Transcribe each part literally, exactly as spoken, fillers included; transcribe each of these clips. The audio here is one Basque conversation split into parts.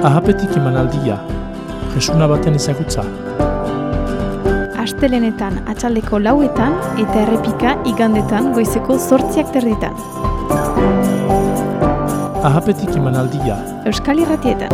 Ahapetik emanaldia, jesuna baten ezagutza. Astelenetan atxaldeko lauetan eta errepika igandetan goizeko zortziak terditan. Ahapetik emanaldia. Euskal Irratietan.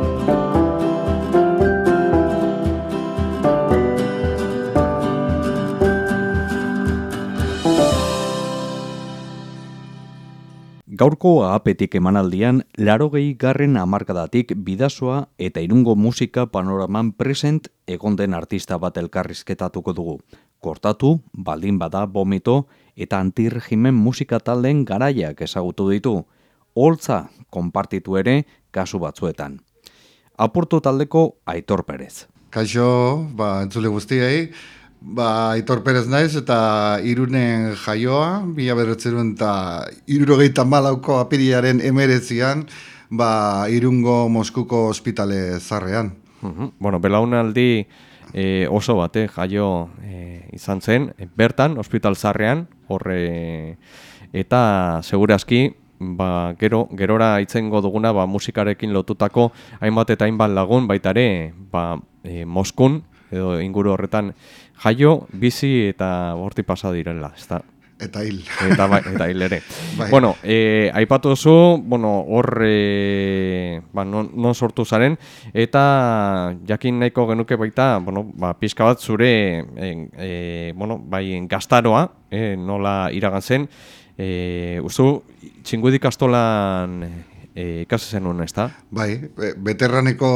Gaurko ahapetik emanaldian, laurogei garren hamarkadatik Bidasoa eta Irungo musika panoraman present egon den artista bat elkarrizketatuko dugu. Kortatu, baldin bada, Bomito eta antirregimen musika taldeen garaiak ezagutu ditu. Holtza konpartitu ere kasu batzuetan. Apurtu taldeko Aitor Perez. Kaixo, ba, entzule guztiei. Ba, Aitor Perez naiz eta Irunen jaioa, mila bederatziehun eta hirurogeita hamalauko apiriaren emeretzian, ba, Irungo Moskuko ospitale zarrean. Uh-huh. Bueno, belaunaldi eh, oso bate jaio eh, izan zen, bertan, ospital zarrean, horre, eta segurazki, ba, gero, gerora itzengo duguna ba, musikarekin lotutako hainbat eta hainbat lagun, baita ere, ba, eh, Moskun, edo inguru horretan jaio, bizi eta horti pasa direla, ezta? Eta hil. Eta, ba, eta hil ere. Bai. Bueno, eh, aipatu zu, bueno, hor eh, ba, non, non sortu zaren, eta jakin nahiko genuke baita, bueno, ba, pixka bat zure eh, eh, bueno, bai, gaztaroa, eh, nola iragan zen, eh, uzu, txingudik astolan eh, ikasi zenun, ezta? Bai, beterraneko...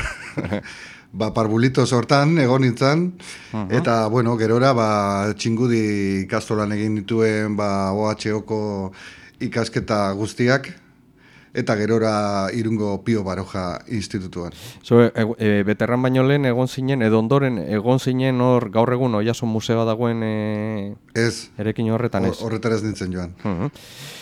Ba, parbulito sortan, egon nintzen, uh-huh. Eta, bueno, gerora, ba, txingudi ikastolan egin dituen, ba, O H O-ko ikasketa guztiak, eta gerora Irungo Pio Baroja institutuan. So, e, e, beterran baino lehen egon zinen, edo ondoren egon zinen hor gaur egun Oiasun museoa dagoen e, ez, erekin horretan ez? Horretan ez nintzen joan. Uh-huh.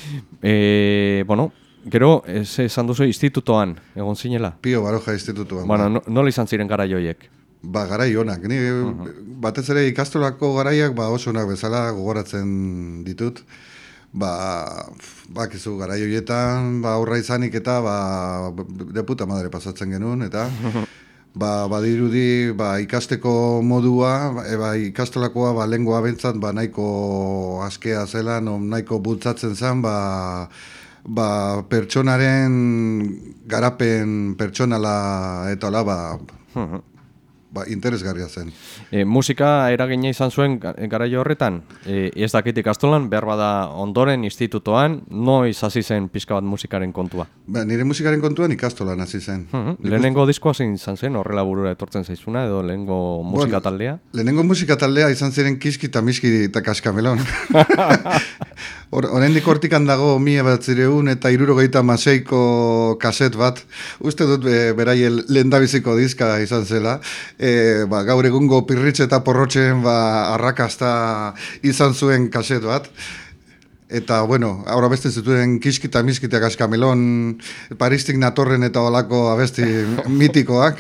e, bueno, gero, ez esan duzu institutoan, egon zinela? Pio Baroja institutoan. Bueno, no, nola izan ziren garai horiek? Ba, garai honak. Ni, uh-huh. Batez ere ikastolako garaiak ba, oso onak bezala gogoratzen ditut. Ba, bakizu garai horietan, ba, aurra izanik eta ba, de puta madre pasatzen genuen, eta... Ba, badirudi, ba, ikasteko modua, e, ba, ikastolakoa ba, lengoa bentsat ba, nahiko askea zela, no, nahiko bultzatzen zen, ba, ba, pertsonaren garapen pertsonala eta hola, ba, uh-huh. ba, interesgarria zen. E, musika eragina izan zuen garaio horretan? E, ez dakit ikastolan, behar bada ondoren, institutoan, noiz hasi zen pixka bat musikaren kontua? Ba, nire musikaren kontuan ikastolan hasi zen. Uh-huh. Lehenengo diskoa zein izan zen, horrela burura etortzen zaizuna, edo lehenengo musika taldea? Bueno, lehenengo musika taldea izan ziren Kiski eta Miski eta Kaskamelon. Horendik hortikan dago mila batzireun eta hirurogeita hamaseiko kaset bat. Uste dut be, beraien lehendabiziko diska izan zela. E, ba, gaur egungo pirritxe eta porrotxen ba, arrakasta izan zuen kaset bat. Eta, bueno, aurra beste zituen Kiski eta Miski eta Kaskamelon, Paristik natorren eta olako abesti mitikoak.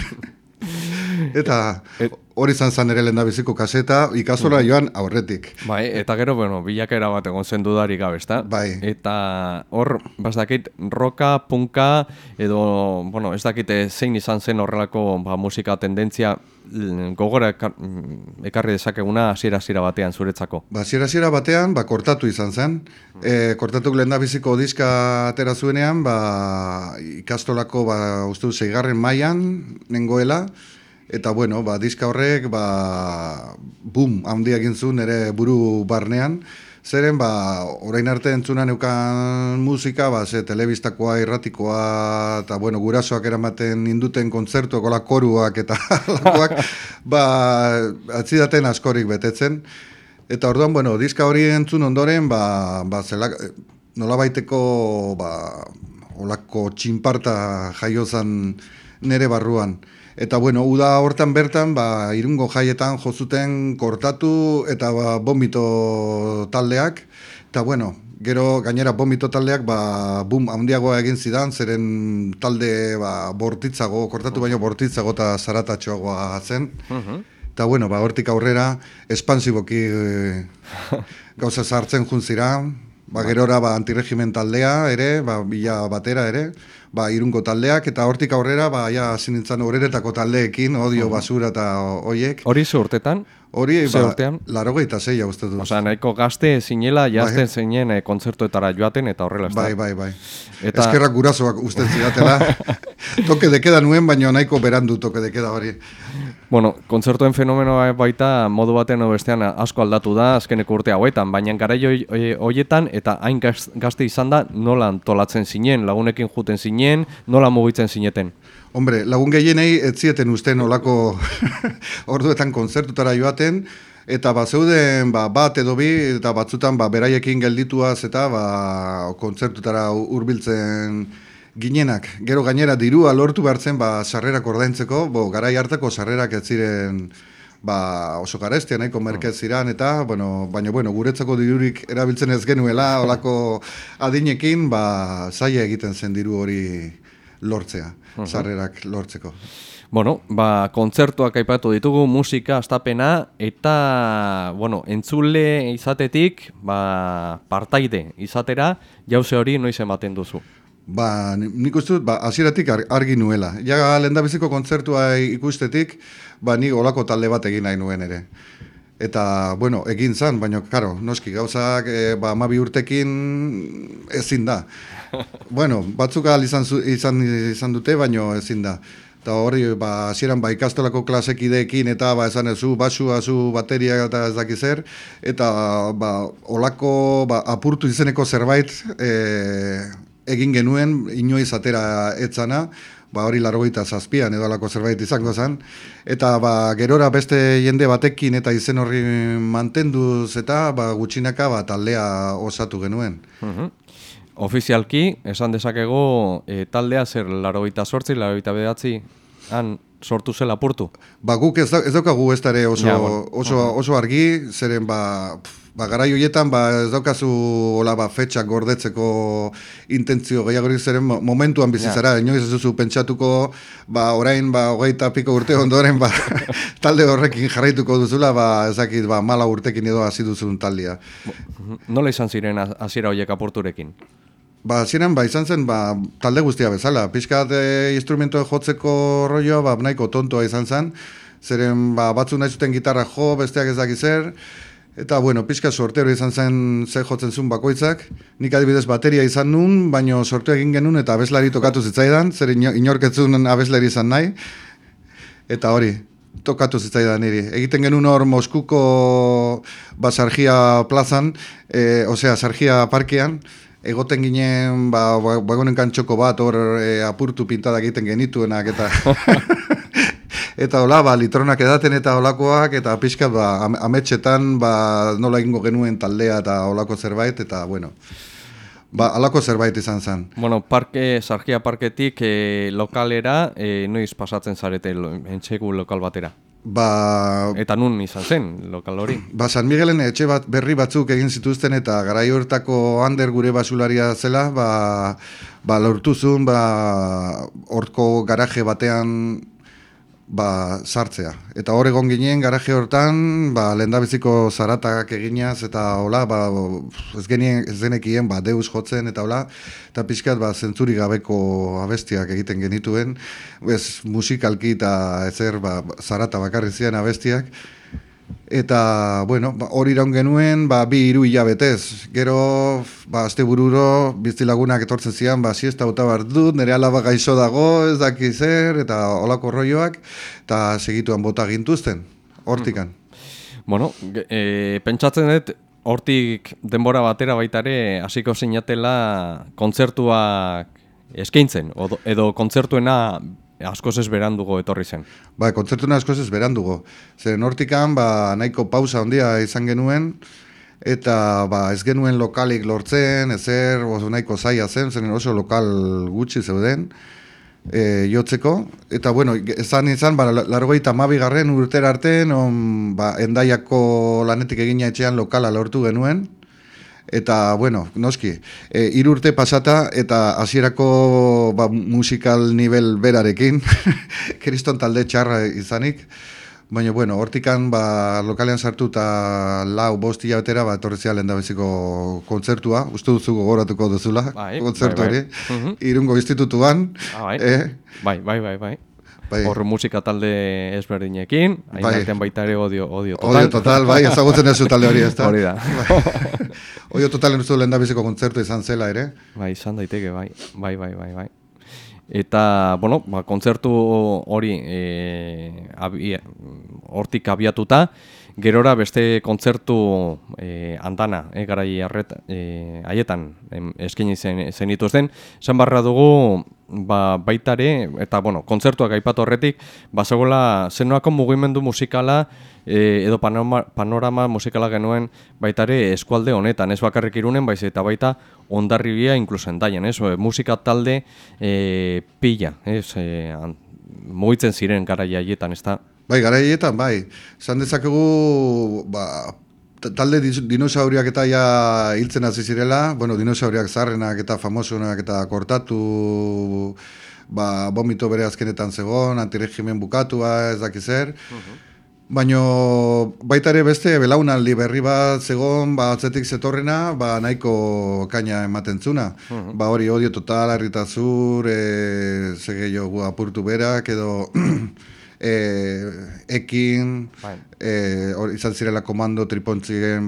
Eta hori izan zen ere lehendabiziko kaseta, ikastola joan aurretik. Bai, eta gero, bueno, bilakaera bat egon zen dudarik gabe, ezta? Bai. Eta hor, bastakit, roka, punka, edo, bueno, ez dakite zein izan zen horrelako ba, musika tendentzia gogora ekarri dezakeguna hasiera-hasiera batean zuretzako. Ba, hasiera-hasiera batean, ba, kortatu izan zen. E, kortatuk lehendabiziko diska atera zuenean, ba, ikastolako, ba, uste du, seigarren mailan nengoela. Eta, bueno, ba, diska horrek, ba, boom, handia egin zuen ere buru barnean. Zeren, ba, orain arte entzuna neukan musika, ba, ze, telebistakoa, irratikoa, eta, bueno, gurasoak eramaten induten kontzertuak, ola koruak eta lakoak, ba, atzidaten askorik betetzen. Eta orduan, bueno, diska hori entzun ondoren, ba, ba, zela, nolabaiteko, ba, olako txinparta jaiozan nere barruan. Eta, bueno, uda hortan bertan, ba, Irungo jaietan jozuten kortatu eta ba, Bomito taldeak. Eta, bueno, gero gainera Bomito taldeak, ba, boom, handiagoa egin zidan, zeren talde ba, bortitzago, kortatu baino bortitzago eta zaratatxoagoa zen. Uh-huh. Eta, bueno, ba, hortik aurrera, espansiboki e, gauza sartzen juntzira, Ba, gerora ba, antiregimen taldea ere, ba, bila batera ere, ba, irungo taldeak, eta hortik aurrera, ba, ja, zinintzan horretako taldeekin, odio, basura eta hoiek. Hori ze urtetan? Hori, Ze ba, urtean? larogeita zeia uste dut. Osea, nahiko gazte zinela, jazten zeinen eh, kontzertuetara joaten eta horrela, ez da? Bai, bai, bai. Eta- Eskerrak gurasoak usten zidatela. Toke dekeda nuen, baina nahiko berandu toke dekeda hori. Bueno, kontzertuen fenomenoa baita modu batean edo bestean asko aldatu da azkeneko urte hauetan, baina garai hoi- hoi- hoietan eta hain gaz- gazte izan da nola antolatzen zinen, lagunekin juten zinen, nola mugitzen zineten. Hombre, lagun gehienei ez zieten usten olako orduetan kontzertutara joaten, eta ba, zeuden ba, bat edo bi, eta batzutan ba, beraiekin geldituaz eta ba, kontzertutara hurbiltzen ginenak. Gero gainera dirua lortu behartzen ba, sarrerak ordaintzeko, bo, garai hartako sarrerak ez ziren ba, oso garestia nahiko merkez ziran, eta, bueno, baina, bueno, guretzako dirurik erabiltzen ez genuela, olako adinekin, ba, zaila egiten zen diru hori lortzea, sarrerak lortzeko. Bueno, ba, kontzertuak aipatu ditugu, musika, astapena, eta, bueno, entzule izatetik, ba, partaide izatera, jauze hori noiz ematen duzu. Ba, ni- nik uste dut, ba, hasieratik ar- argi nuela. Ja, lehendabiziko kontzertua ikustetik, ba, ni olako talde bat egin nahi nuen ere. Eta, bueno, egin zan, baina, karo, noski, gauzak, e, ba, amabi urtekin ezin da. Bueno, batzuk ahal izan, zu- izan, izan dute, baina ezin da. Eta hori, ba, hasieran ba, ikastolako klasekideekin eta ba, esan ezu, basua, zu, bateria eta ez daki zer, eta ba, olako ba, apurtu izeneko zerbait e, egin genuen, inoiz atera etzana, ba, hori largoita zazpian edo alako zerbait izango zen, eta ba, gerora beste jende batekin eta izen horri mantenduz eta ba, gutxinaka ba, taldea osatu genuen. Mhm. Ofizialki, esan dezakegu, e, taldea zer, larogeita sortzi, larogeita bedatzi, han sortu zela apurtu. Ba, guk ez, da, ez daukagu ez dara oso, Ja, bueno. oso, oso argi, zeren ba, pf, ba garai horietan ba, ez daukazu hola, ba, fetxak gordetzeko intentzio gehiagorik zeren mo- momentuan bizitzara, inoiz ez duzu pentsatuko, ba, orain ba, hogeita piko urte ondoren ba, talde horrekin jarraituko duzula, ba, ezakit, ba, mala urtekin edo hasi duzun taldea. Mhm. Nola izan ziren az- hasiera horiek apurturekin? Ba, ziren, ba, izan zen, ba, talde guztia bezala. Pixkat e, instrumento jotzeko rolloa, ba, nahiko tontoa izan zen. Zeren, ba, batzu nahi zuten gitarra jo, besteak ez daki zer. Eta, bueno, pixka sortero izan zen ze jotzen zuen bakoitzak. Nik adibidez bateria izan nun, baino sortu egin genuen eta abeslari tokatu zitzaidan, zer ino- inorketzun abeslari izan nahi. Eta hori, tokatu zitzaidan niri. Egiten genuen hor Moskuko ba, Sargia plazan, e, osea, Sargia parkean, egoten ginen, ba, bagonen kantxoko bat, hor e, apurtu pintada egiten genituenak, eta eta hola, ba, litronak edaten eta holakoak, eta pixkat, ba, am- ametxetan, ba, nola egingo genuen taldea eta holako zerbait, eta, bueno, ba, halako zerbait izan zen. Bueno, parke, Sargia parketik e, lokalera, e, noiz pasatzen zarete lo- entxegu lokal batera? Ba, Eta nun izan zen lokal hori? Ba, San Miguelen etxe bat berri batzuk egin zituzten eta garai hortako Ander gure basularia zela, ba, ba lortuzun, ba, horko garaje batean ba, sartzea. Eta hor egon ginen garaje hortan, ba, lehendabiziko zaratak eginaz eta hola, ba, ez genien, ez genekien, ba, deus jotzen eta hola, eta pixkat, ba, zentzuri gabeko abestiak egiten genituen, ez musikalki eta ezer, ba, zarata bakarri zian abestiak, eta, bueno, ba, hori iraun genuen, ba, bi hiru hilabetez. Gero, ba, azte bururo, biztilagunak etortzen zian, ba, siesta bota behar dut, nire alaba gaixo dago, ez daki zer, eta olako rolloak, eta segituan bota gintuzten, hortikan. Bueno, ge- e, pentsatzen dut, hortik denbora batera baitare hasiko zinatela kontzertuak eskaintzen, odo- edo kontzertuena askoz ez berandugo etorri zen. Ba, kontzertuna askoz ez berandugo. Zeren hortikan, ba, nahiko pausa handia izan genuen, eta ba, ez genuen lokalik lortzen, ezer, oso nahiko zaila zen, zeren oso lokal gutxi zeuden, e, jotzeko. Eta, bueno, ezan izan, ba, largoita hamabigarren urtera arte, non, ba, Hendaiako lanetik egina etxean lokala lortu genuen, eta, bueno, noski, e, hiru urte pasata eta hasierako ba, musikal nivel berarekin, kriston talde txarra izanik, Baina, bueno, hortikan, ba, lokalean sartu eta lau bost hilabetera, ba, etorri zia lehendabiziko kontzertua, uste duzu gogoratuko duzula, bai, kontzertu bai, hori, bai. Uh-huh. Irungo institutuan. Ah, bai. Eh? bai, bai, bai, bai. Bai. Hor musika talde ezberdinekin, hain Bai. artean baita ere odio, odio total. Odio total, bai, ezagutzen ez talde hori, ez da? Hori da. Odio totalen uste du lehendabiziko kontzertu izan zela ere. Bai, izan daiteke, bai, bai, bai, bai, bai. Eta, bueno, ba, kontzertu hori e, abi, hortik abiatuta, gerora beste kontzertu e, andana, e, garai arret, e, haietan eskaini zen, zenituzten, esan barra dugu, ba, baitare, eta, bueno, kontzertuak aipatu horretik, bazegoela zenoako mugimendu musikala, e, edo panorama, panorama musikala genuen baitare eskualde honetan, ez bakarrik Irunen, baiz eta baita Hondarribia, inkluso Hendaian, ez, e, musika talde e, pila, ez, e, mugitzen ziren garai haietan, ez da? Bai, garaietan, bai. Esan dezakegu, ba, talde dinosauriak eta ja hiltzen hasi zirela, bueno, dinosauriak zaharrenak eta famosunak eta kortatu, ba, bomito bere azkenetan zegoen, antiregimen bukatua, ez dakiz zer. Uh-huh. Baina baita ere beste belaunaldi berri bat zegoen, ba, atzetik zetorrena, ba, nahiko kaina ematen zuna. Uh-huh. Ba, hori odio total, arritazur, e, zegeio apurtu berak, edo... E, ekin, e, or, izan zirela komando tripontzigen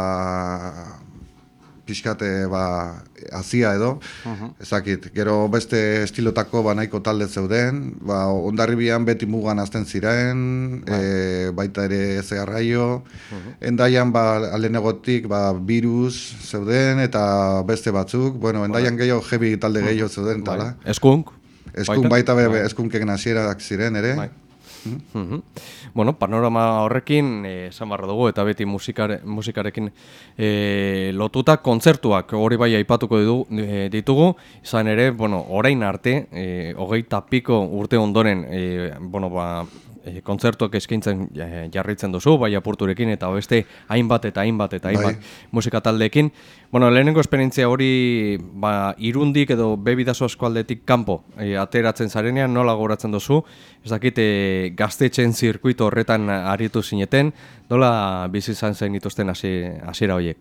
ba, pixkate ba, azia edo, uh-huh. ezakit, gero beste estilotako ba, nahiko talde zeuden, ba, Hondarribian beti mugan azten ziren, uh-huh. e, baita ere eze arraio, uh-huh. Hendaian ba, alenegotik ba, virus zeuden eta beste batzuk, bueno, Hendaian gehiago heavy talde gehiago zeuden, uh-huh. tala. Eskunk? Eskunk baita, baita be, eskunkek nasierak ziren ere. Bai. Mm-hmm. Bueno, panorama horrekin esan barra dugu eta beti musikare, musikarekin e, lotuta kontzertuak hori bai aipatuko ditugu, e, ditugu izan ere, bueno, orain arte e, hogeita piko urte ondoren e, bueno, ba, e, kontzertuak eskaintzen e, jarritzen duzu, bai apurturekin eta beste hainbat eta hainbat eta hainbat bai. Musika taldeekin. Bueno, lehenengo esperientzia hori ba, Irundik edo Bebidaso eskualdetik kanpo e, ateratzen zarenean nola goratzen duzu, ez dakit e, gaztetxen zirkuito horretan aritu zineten, nola bizi izan zen dituzten hasiera horiek?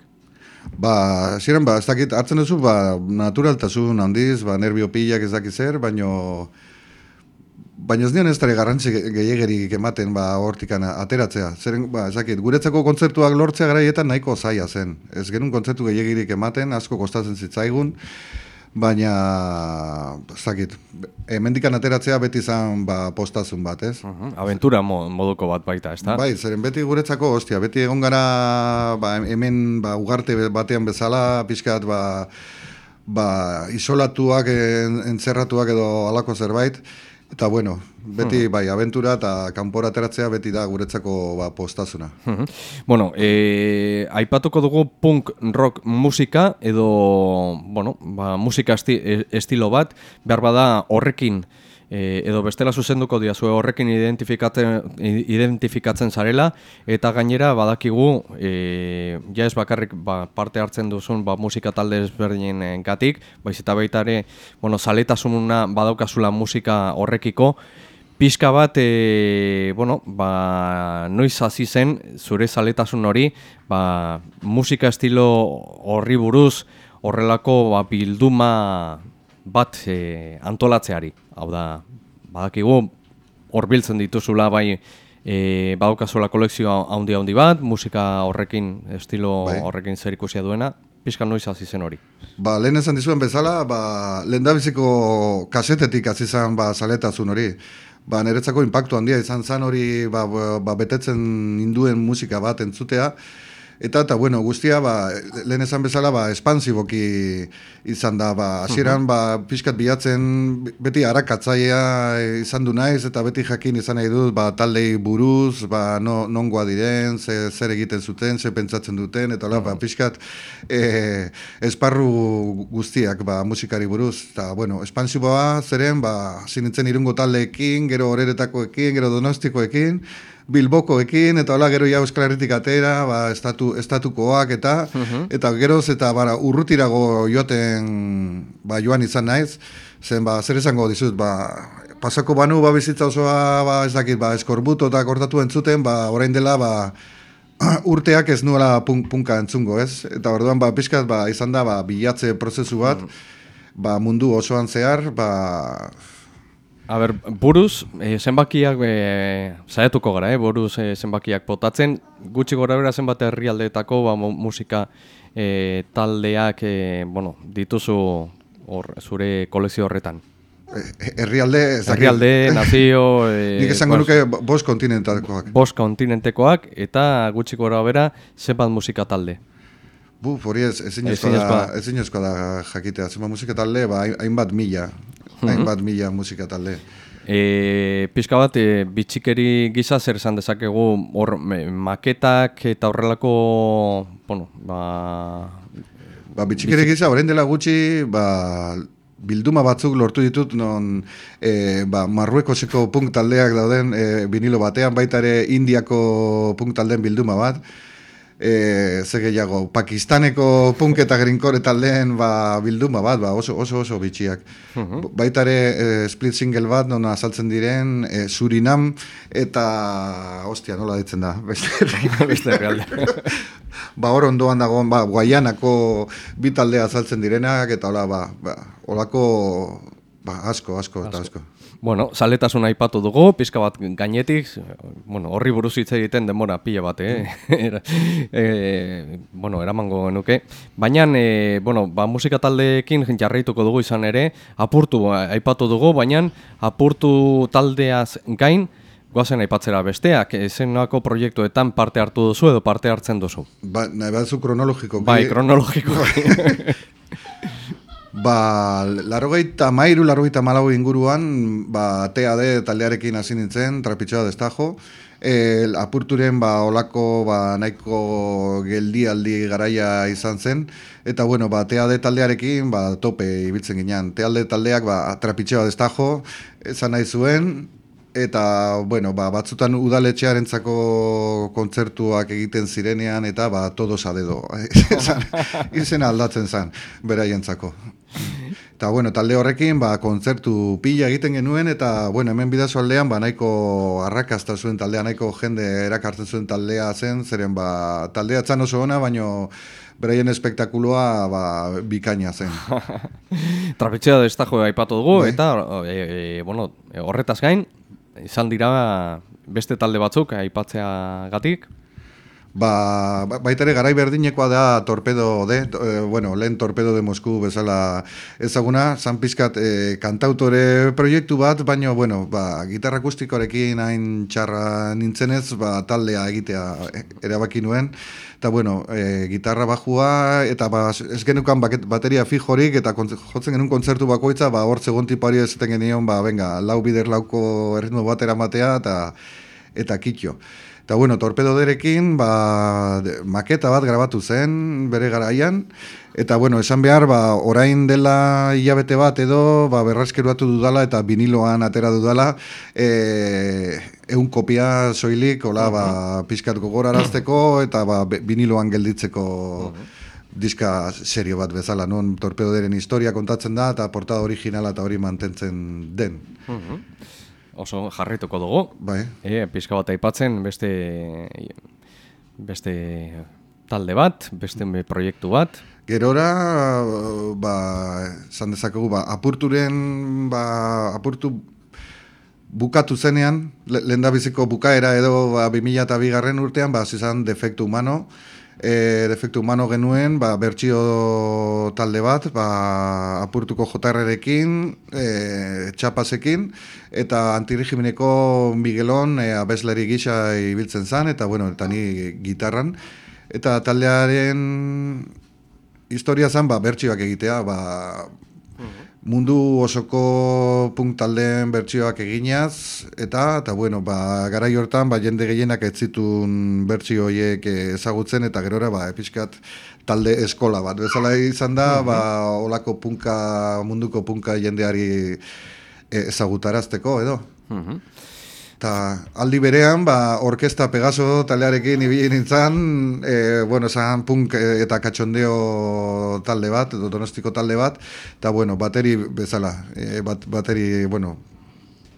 Ba, ziren, ba, ez dakit, hartzen duzu, ba, naturaltasun handiz, ba, nervio pilak ez dakit zer, baino... Baina ez nion ez dara garrantzi gehiagerik ematen ba, hortikan ateratzea. Zeren, ba, ezakit, guretzako kontzertuak lortzea garaietan nahiko zaila zen. Ez genuen kontzertu gehiagirik ematen, asko kostatzen zitzaigun, baina, ezakit, hemendikan ateratzea beti izan ba, postazun bat, ez? Uh-huh. Aventura moduko bat baita, ez da? Bai, zeren beti guretzako, ostia, beti egon gara ba, hemen ba, ugarte batean bezala, pixkat, ba, ba, isolatuak, en, entzerratuak edo halako zerbait, eta bueno, beti bai, aventura eta kanpora ateratzea beti da guretzako ba, postazuna. Uh-huh. Bueno, e, aipatuko dugu punk rock musika edo bueno, ba, musika esti, estilo bat, behar bada horrekin e, edo bestela zuzenduko diazue horrekin identifikatzen, identifikatzen zarela eta gainera badakigu e, ja ez bakarrik ba, parte hartzen duzun ba, musika talde ezberdinen gatik, baiz eta baita ere bueno, zaletasununa badaukazula musika horrekiko, pixka bat, e, bueno, ba, noiz hasi zen zure zaletasun hori ba, musika estilo horri buruz horrelako ba, bilduma bat e, antolatzeari. Hau da, badakigu hor biltzen dituzula bai e, badaukazuela kolekzioa handi handi bat, musika horrekin, estilo bai. Horrekin zer ikusia duena, pixka noiz hasi zen hori. Ba, lehen esan dizuen bezala, ba, lehendabiziko kasetetik hasi zen ba, zaletasun hori. Ba, niretzako inpaktu handia izan zen hori ba, ba, betetzen induen musika bat entzutea. Eta, eta, bueno, guztia, ba, lehen esan bezala, ba, espansiboki izan da, ba, hasieran, ba, pixkat bilatzen, beti arakatzaia izan du naiz, eta beti jakin izan nahi dut, ba, taldei buruz, ba, no, nongoa diren, ze, zer egiten zuten, ze pentsatzen duten, eta, ba, pixkat, e, esparru guztiak, ba, musikari buruz, eta, bueno, espansiboa zeren, ba, zinitzen Irungo taldeekin, gero Horeretakoekin, gero Donostikoekin, Bilbokoekin, eta hola gero ja Euskal Herritik atera, ba, estatu, estatukoak eta uh-huh. eta geroz eta bara, urrutirago joaten ba, joan izan naiz, zen ba, zer esango dizut, ba, pasako banu ba bizitza osoa ba ez dakit ba eskorbuto eta kortatu entzuten, ba orain dela ba urteak ez nuela punk, punka entzungo, ez? Eta orduan ba pixkat ba izan da ba bilatze prozesu bat, mm. ba mundu osoan zehar, ba A ber, buruz, e, zenbakiak e, saiatuko gara, eh? buruz e, zenbakiak potatzen, gutxi gora bera zenbat herrialdeetako ba, musika e, taldeak e, bueno, dituzu or, zure kolekzio horretan. Herrialde, ez dakit. Herrialde, nazio... E, Nik esango nuke bost kontinentekoak. Bost kontinentekoak eta gutxi gora bera zenbat musika talde. Buf, hori ez, ezinezkoa da, ezinezkoa da jakitea. Zenbat musika talde, ba, hainbat mila. Hainbat mila musika talde. E, pizka bat, e, bitxikeri gisa zer esan dezakegu hor maketak eta horrelako, bueno, ba... Ba, bitxikeri gisa, orain dela gutxi, ba, bilduma batzuk lortu ditut, non e, ba, Marruekoseko punk taldeak dauden e, vinilo batean, baita ere Indiako punk taldeen bilduma bat, E, ze gehiago, Pakistaneko punk eta grinkore taldeen ba, bilduma bat, ba, oso, oso oso bitxiak. Uh-huh. Baita ere e, split single bat, nona azaltzen diren, e, Surinam eta, ostia, nola ditzen da, beste beste realde. Ba, hor ondoan dagoen, ba, Guaianako bi taldea azaltzen direnak, eta hola, ba, ba, holako, ba, asko, asko, eta asko. Bueno, zaletasuna aipatu dugu, pizka bat gainetik, bueno, horri buruz hitz egiten denbora pila bat, eh? e, bueno, eramango genuke. Baina, e, bueno, ba, musika taldeekin jarraituko dugu izan ere, apurtu aipatu dugu, baina apurtu taldeaz gain, goazen aipatzera besteak, ezenako proiektuetan parte hartu duzu edo parte hartzen duzu? Ba, nahi bat zu kronologiko. Bai, kronologiko. Ba, larrogeita mairu, larrogeita malau inguruan, ba, T A D taldearekin hasi nintzen, Trapitxoa destajo. E, apurturen, ba, olako, ba, nahiko geldialdi garaia izan zen. Eta, bueno, ba, T A D taldearekin, ba, tope ibiltzen ginean. T A D taldeak, ba, Trapitxoa destajo, esan nahi zuen. Eta, bueno, ba, batzutan udaletxearentzako kontzertuak egiten zirenean, eta, ba, todos a dedo. Izena aldatzen zen, beraientzako. Eta, bueno, talde horrekin, ba, kontzertu pila egiten genuen, eta, bueno, hemen bidazo aldean, ba, nahiko arrakasta zuen taldea, nahiko jende erakartzen zuen taldea zen, zeren, ba, taldea etzan oso ona, baino beraien espektakuloa, ba, bikaina zen. Trapitxoa destajo aipatu dugu, bai. Eta, e, e, bueno, horretaz gain, izan dira beste talde batzuk aipatzea gatik? Ba, baita ere garai berdinekoa da Torpedo de, e, bueno, lehen Torpedo de Mosku bezala ezaguna, zan pizkat e, kantautore proiektu bat, baina, bueno, ba, gitarra akustikoarekin hain txarra nintzenez, ba, taldea egitea erabaki nuen, eta, bueno, e, gitarra bajua, eta ba, ez genukan bateria fijorik, eta jotzen genuen kontzertu bakoitza, ba, hor segon tipari ez zeten genion, ba, venga, lau bider lauko erritmo bat eramatea, eta, eta kitxo. Eta, bueno, Torpedo derekin, ba, de, maketa bat grabatu zen bere garaian, eta, bueno, esan behar, ba, orain dela hilabete bat edo, ba, berrazkeruatu dudala eta viniloan atera dudala, e, eun kopia soilik, hola, ba, pizkat gogorarazteko, eta, ba, viniloan gelditzeko diska serio bat bezala, non Torpedo deren historia kontatzen da, eta portada originala eta hori mantentzen den. Oso jarrituko dugu, bai. E, pizka bat aipatzen, beste, beste talde bat, beste proiektu bat. Gerora, ba, zan dezakegu, ba, apurturen, ba, apurtu bukatu zenean, le, lehendabiziko bukaera edo ba, bi mila eta bigarren urtean, ba, zizan Defektu Humano, E, Defektu Humano genuen, ba, bertsio talde bat, ba, apurtuko jotarrerekin, e, txapasekin, eta antiregimeneko Miguelon e, abesleri gisa ibiltzen zan, eta, bueno, eta ni gitarran. Eta taldearen historia zan, ba, bertsioak egitea, ba, mundu osoko punk taldeen bertsioak eginaz, eta, eta bueno, ba, garai hortan, ba, jende gehienak ez zituen bertsio horiek ezagutzen, eta gerora, ba, epizkat talde eskola bat. Bezala izan da, uh-huh. ba, olako punka, munduko punka jendeari ezagutarazteko, edo. Uh-huh. Eta aldi berean, ba, orkesta Pegaso taldearekin ibili nintzen, e, bueno, zan punk eta katxondeo talde bat, donostiko talde bat, eta, bueno, bateri bezala, e, bat, bateri, bueno,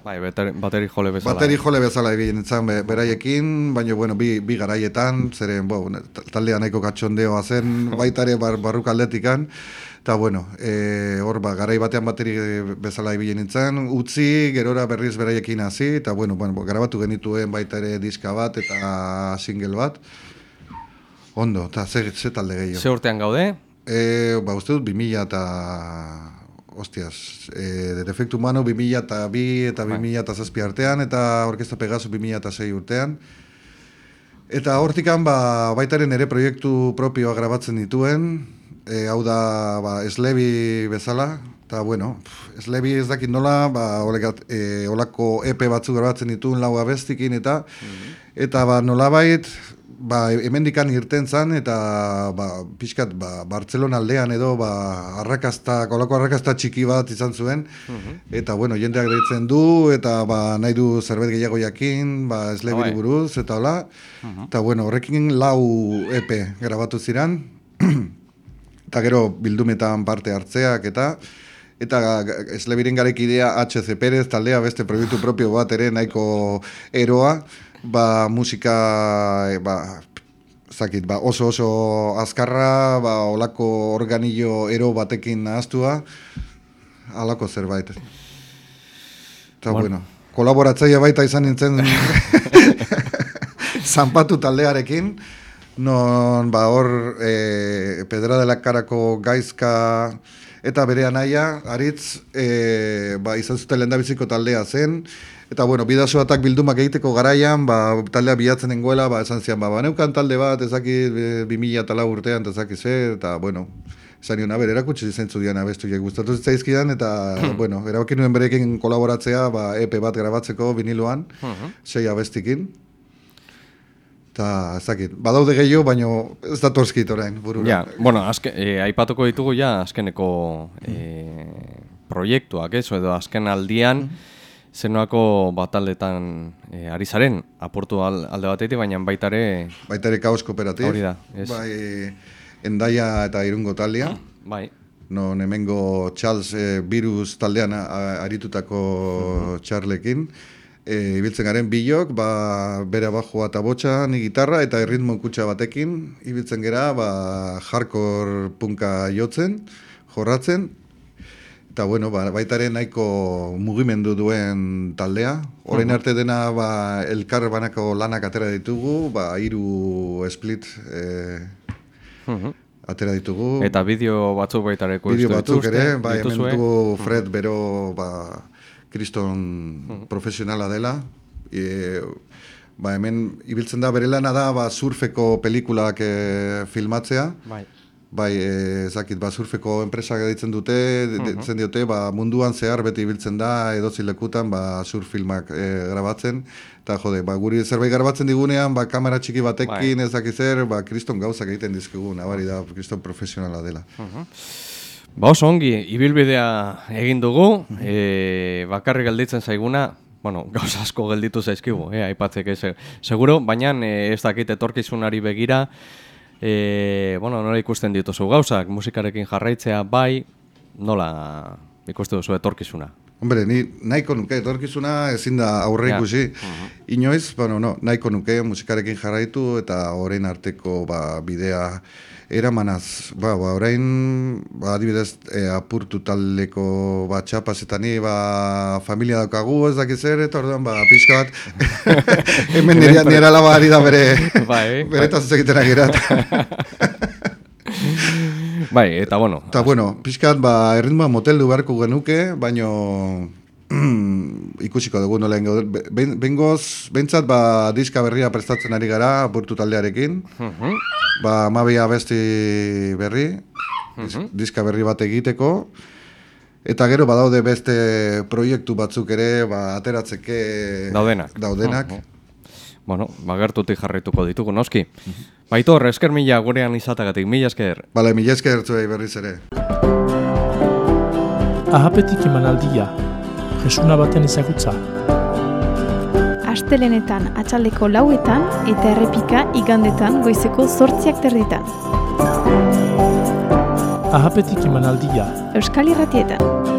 Bai, bateri, bateri jole bezala. Bateri jole bezala egin nintzen be, beraiekin, baina bueno, bi, bi garaietan, zeren bo, taldea nahiko katxondeoa zen, baita ere bar, barruk aldetikan, eta bueno, e, hor ba, garai batean bateri bezala ibili nintzen, utzi, gerora berriz beraiekin hasi, eta bueno, bueno, grabatu genituen baita ere diska bat eta single bat. Ondo, eta ze, ze talde gehiago. Ze urtean gaude? E, ba, uste dut, bi mila eta... Hostias, e, Defecto Humano bi mila eta bi eta bi mila eta zazpi artean, eta Orkestra Pegaso bi mila eta sei urtean. Eta hortikan, ba, baitaren ere proiektu propioa grabatzen dituen, e, hau da, ba, Eslebi bezala, eta, bueno, Eslebi ez dakit nola, ba, olegat, e, olako E P batzu grabatzen dituen lau abestikin, eta, mm-hmm. eta, ba, nolabait, ba, hemendikan irten zan, eta ba, pixkat ba, Bartzelona aldean edo ba, arrakasta, kolako arrakasta txiki bat izan zuen, uh-huh. eta bueno, jendeak deitzen du, eta ba, nahi du zerbait gehiago jakin, ba, Eslebi buruz, eta hola, uh-huh. eta bueno, horrekin lau E P grabatu ziren, eta gero bildumetan parte hartzeak, eta eta Eslebiren garekidea H C Pérez taldea beste proiektu propio bat ere nahiko eroa, ba, musika ba, zakit, ba, oso oso azkarra, ba, olako organillo ero batekin nahaztua, halako zerbait. Eta bueno, bueno kolaboratzaile baita izan nintzen zanpatu taldearekin, non ba, hor e, Pedra de la Carako Gaizka eta bere anaia, Aritz, e, ba, izan zuten lehendabiziko taldea zen, eta, bueno, bidasoatak bildumak egiteko garaian, ba, taldea bilatzen dengoela, ba, esan zian, ba, neukan talde bat, ezaki, bi mila eta lau urtean, ezaki zer, eta, bueno, esan nion, aber, erakutsi zentzu dian abestuiek gustatu zitzaizkidan, eta, bueno, erabaki nuen berekin kolaboratzea, ba, E P bat grabatzeko viniloan, uh-huh. sei abestikin, eta, ezakit, badaude gehiago, baina ez da torskit orain, burura. Ja, bueno, azke, e, aipatuko ditugu ja, azkeneko e, proiektuak, ez, edo azken aldian, uh-huh. Zenoako bataldetan e, ari zaren, apurtu al, alde batetik, baina baita ere... Baita ere Kaos Kooperatif. Hori da, ez. Bai, Endaia eta Irungo taldea. Bai. No, hemengo Charles e, Virus taldean a, aritutako uh-huh. Charlekin. E, ibiltzen garen bilok, ba, bere abajoa eta botxa, ni gitarra eta erritmo kutxa batekin. Ibiltzen gera, ba, hardcore punka jotzen, jorratzen. Eta, bueno, ba, baitaren nahiko mugimendu duen taldea. Orain arte dena, ba, elkar banako lanak atera ditugu, ba, hiru split eh, uh-huh. atera ditugu. Eta bideo batzuk baitareku bideo batzuk ere, ba, hemen dugu Fred bero, ba, kriston uh-huh. profesionala dela. E, ba, hemen ibiltzen da, bere lana da, ba, surfeko pelikulak eh, filmatzea. Bai. Bai, ezakit, ba, surfeko enpresak ditzen dute, ditzen diote, ba, munduan zehar beti ibiltzen da, edozi lekutan, ba, surf filmak e, grabatzen, eta jode, ba, guri zerbait grabatzen digunean, ba, kamera txiki batekin, bai. Ezakit zer, ba, kriston gauzak egiten dizkigu, nabari da, kriston profesionala dela. Uh-huh. Ba, oso ongi, ibilbidea egin dugu, e, bakarrik gelditzen zaiguna, bueno, gauza asko gelditu zaizkigu, eh, aipatzek ez, seguro, baina e, ez dakit etorkizunari begira, E, bueno, nola ikusten dituzu gauzak, musikarekin jarraitzea bai, nola ikusten duzu etorkizuna? Hombre, ni nahiko nuke etorkizuna ezin da aurre ikusi. Ja. Uh-huh. Inoiz, bueno, no, nahiko nuke musikarekin jarraitu eta orain arteko ba, bidea eramanaz. Ba, ba, orain, ba, adibidez, e, apurtu taldeko ba, txapazetani, ba, familia daukagu, ez dakiz zer, eta orduan, ba, pixka bat, hemen nire, nire alaba ari da bere, bai, bere eta zuzegiten agirat. Bai, eta bueno. Eta bueno, pixkat, ba, erritmoa moteldu beharko genuke, baino ikusiko dugu nola ingo. Bengoz, behintzat, ba, diska berria prestatzen ari gara, apurtu taldearekin. Uh-huh. Ba, amabia abesti berri, uh-huh. diska berri bat egiteko. Eta gero, badaude beste proiektu batzuk ere, ba, ateratzeke daudenak. daudenak. Uh-huh. Bueno, bagertutik jarraituko ditugu, noski. Uh-huh. Baitor, esker mila gurean izatagatik, mila esker. Bale, mila esker zuei berriz ere. Ahapetik emanaldia, jesuna baten ezagutza. Astelenetan atxaldeko lauetan eta errepika igandetan goizeko zortziak terditan. Ahapetik emanaldia. Euskal Irratietan.